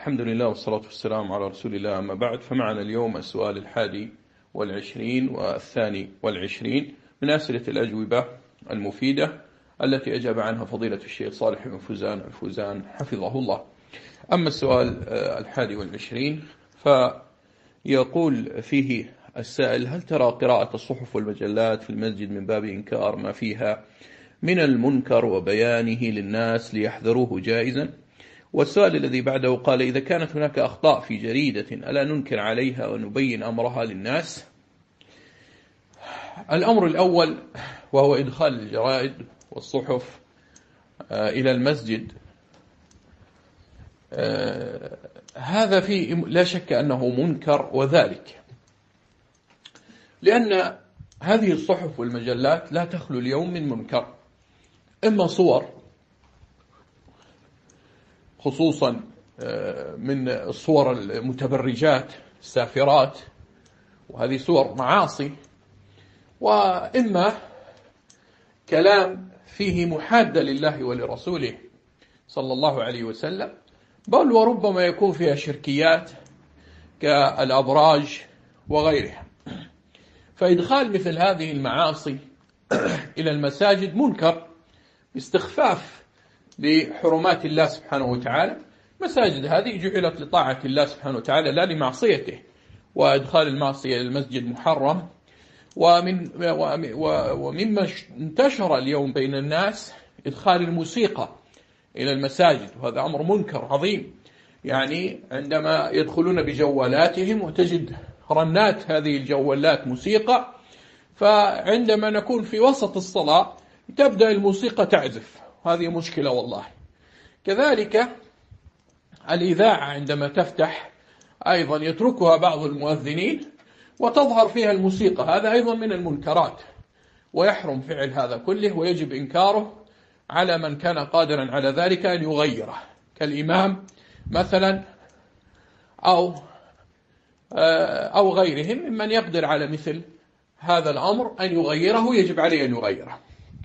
الحمد لله والصلاة والسلام على رسول الله، أما بعد. فمعنا اليوم السؤال 21 والثاني من أسئلة الأجوبة المفيدة التي أجاب عنها فضيلة الشيخ صالح بن فوزان الفوزان حفظه الله. أما السؤال 21 فيقول فيه السائل: هل ترى قراءة الصحف والمجلات في المسجد من باب إنكار ما فيها من المنكر وبيانه للناس ليحذروه جائزا؟ والسؤال الذي بعده قال: إذا كانت هناك أخطاء في جريدة ألا ننكر عليها ونبين أمرها للناس؟ الأمر الأول وهو إدخال الجرائد والصحف إلى المسجد، هذا فيه لا شك أنه منكر، وذلك لأن هذه الصحف والمجلات لا تخلو اليوم من منكر، إما صور، خصوصا من الصور المتبرجات السافرات، وهذه صور معاصي، وإما كلام فيه محادة لله ولرسوله صلى الله عليه وسلم، بل وربما يكون فيها شركيات كالأبراج وغيرها. فإدخال مثل هذه المعاصي إلى المساجد منكر باستخفاف بحرمات الله سبحانه وتعالى. مساجد هذه جعلت لطاعة الله سبحانه وتعالى لا لمعصيته، وإدخال المعصية إلى المسجد محرم. ومما انتشر اليوم بين الناس إدخال الموسيقى إلى المساجد، وهذا أمر منكر عظيم. يعني عندما يدخلون بجوالاتهم وتجد رنات هذه الجوالات موسيقى، فعندما نكون في وسط الصلاة تبدأ الموسيقى تعزف، هذه مشكلة والله. كذلك الإذاعة عندما تفتح أيضا يتركها بعض المؤذنين وتظهر فيها الموسيقى، هذا أيضا من المنكرات، ويحرم فعل هذا كله، ويجب إنكاره على من كان قادرا على ذلك أن يغيره، كالإمام مثلا أو غيرهم ممن يقدر على مثل هذا الأمر أن يغيره، يجب عليه أن يغيره.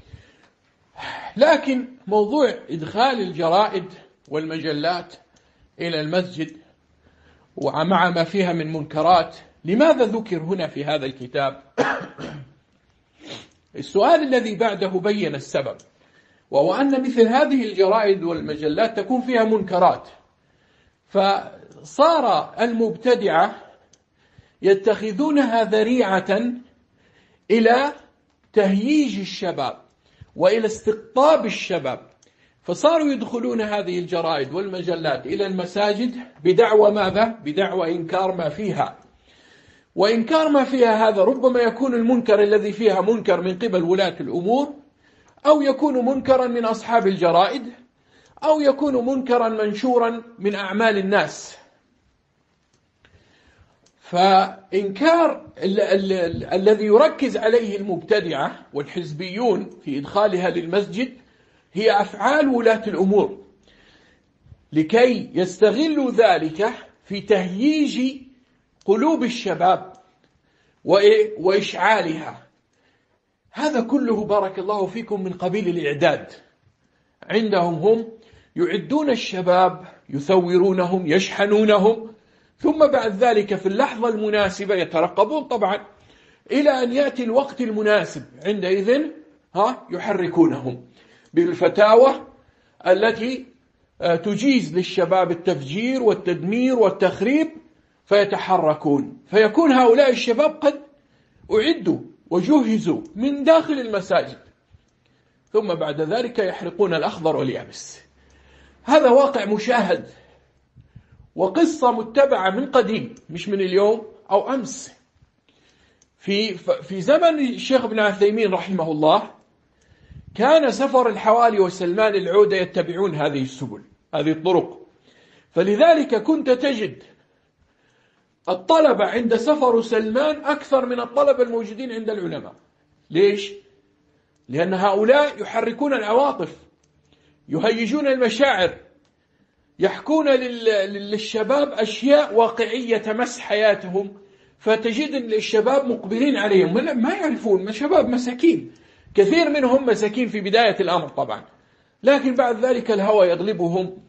لكن موضوع إدخال الجرائد والمجلات إلى المسجد ومع ما فيها من منكرات، لماذا ذكر هنا في هذا الكتاب؟ السؤال الذي بعده بين السبب، وهو أن مثل هذه الجرائد والمجلات تكون فيها منكرات، فصار المبتدعة يتخذونها ذريعة إلى تهييج الشباب وإلى استقطاب الشباب، فصاروا يدخلون هذه الجرائد والمجلات إلى المساجد بدعوى ماذا؟ بدعوى إنكار ما فيها. وإنكار ما فيها هذا ربما يكون المنكر الذي فيها منكر من قبل ولاة الأمور، أو يكون منكرا من أصحاب الجرائد، أو يكون منكرا منشورا من أعمال الناس. فإنكار الذي يركز عليه المبتدعة والحزبيون في إدخالها للمسجد هي أفعال ولاة الأمور، لكي يستغلوا ذلك في تهييج قلوب الشباب وإشعالها. هذا كله بارك الله فيكم من قبيل الإعداد. عندهم هم يعدون الشباب، يثورونهم، يشحنونهم، ثم بعد ذلك في اللحظة المناسبة يترقبون طبعا إلى أن يأتي الوقت المناسب، عندئذ يحركونهم بالفتاوى التي تجيز للشباب التفجير والتدمير والتخريب، فيتحركون، فيكون هؤلاء الشباب قد أعدوا وجهزوا من داخل المساجد، ثم بعد ذلك يحرقون الأخضر واليابس. هذا واقع مشاهد وقصة متبعة من قديم، مش من اليوم أو أمس. في زمن الشيخ ابن عثيمين رحمه الله كان سفر الحوالي وسلمان العودة يتبعون هذه السبل، هذه الطرق، فلذلك كنت تجد الطلبة عند سفر سلمان أكثر من الطلبة الموجودين عند العلماء. ليش؟ لأن هؤلاء يحركون العواطف، يهيجون المشاعر، يحكون للشباب أشياء واقعية تمس حياتهم، فتجد الشباب مقبلين عليهم، ما يعرفون، شباب مساكين، كثير منهم مساكين في بداية الأمر طبعا، لكن بعد ذلك الهوى يغلبهم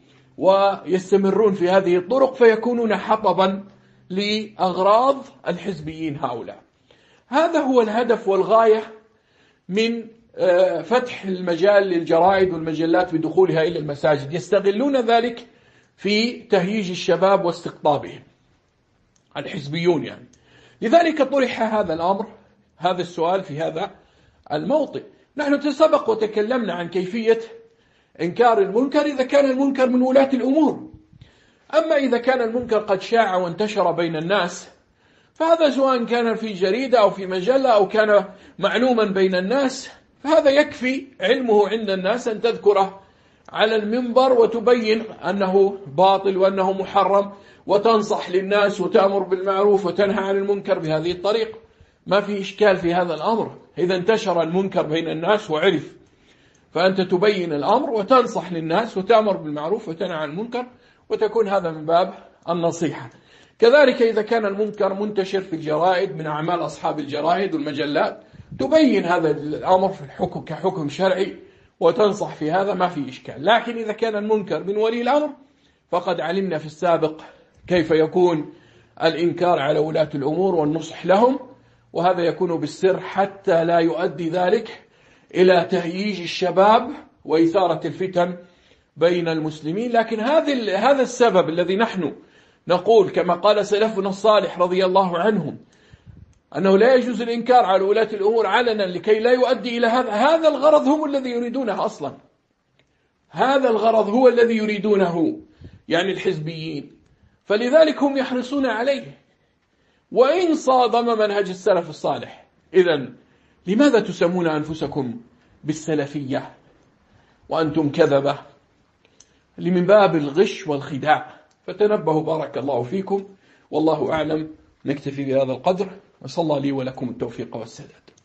ويستمرون في هذه الطرق فيكونون حطبا لأغراض الحزبيين هؤلاء. هذا هو الهدف والغاية من فتح المجال للجرائد والمجلات بدخولها إلى المساجد. يستغلون ذلك في تهييج الشباب واستقطابهم، الحزبيون يعني. لذلك طرح هذا الأمر، هذا السؤال في هذا الموطن. نحن سبق وتكلمنا عن كيفية إنكار المنكر إذا كان المنكر من ولاة الأمور. أما إذا كان المنكر قد شاع وانتشر بين الناس فهذا سواء كان في جريدة أو في مجلة أو كان معلوما بين الناس، فهذا يكفي علمه عند الناس أن تذكره على المنبر وتبين أنه باطل وأنه محرم وتنصح للناس وتأمر بالمعروف وتنهى عن المنكر بهذه الطريقة. ما في إشكال في هذا الأمر. إذا انتشر المنكر بين الناس وعرف، فأنت تبين الأمر وتنصح للناس وتأمر بالمعروف وتنهى عن المنكر، وتكون هذا من باب النصيحة. كذلك إذا كان المنكر منتشر في الجرائد من أعمال أصحاب الجرائد والمجلات، تبين هذا الأمر في الحكم كحكم شرعي وتنصح في هذا، ما في إشكال. لكن إذا كان المنكر من ولي الأمر فقد علمنا في السابق كيف يكون الإنكار على ولاة الأمور والنصح لهم، وهذا يكون بالسر حتى لا يؤدي ذلك إلى تهييج الشباب وإثارة الفتن بين المسلمين. لكن هذا السبب الذي نحن نقول كما قال سلفنا الصالح رضي الله عنهم أنه لا يجوز الإنكار على ولاة الأمور علنا لكي لا يؤدي إلى هذا الغرض هم الذي يريدونه أصلا. هذا الغرض هو الذي يريدونه يعني الحزبيين، فلذلك هم يحرصون عليه وإن صادم منهج السلف الصالح. إذن لماذا تسمون أنفسكم بالسلفية وأنتم كذبة؟ من باب الغش والخداع. فتنبهوا بارك الله فيكم، والله أعلم. نكتفي بهذا القدر، وصلى لي ولكم التوفيق والسداد.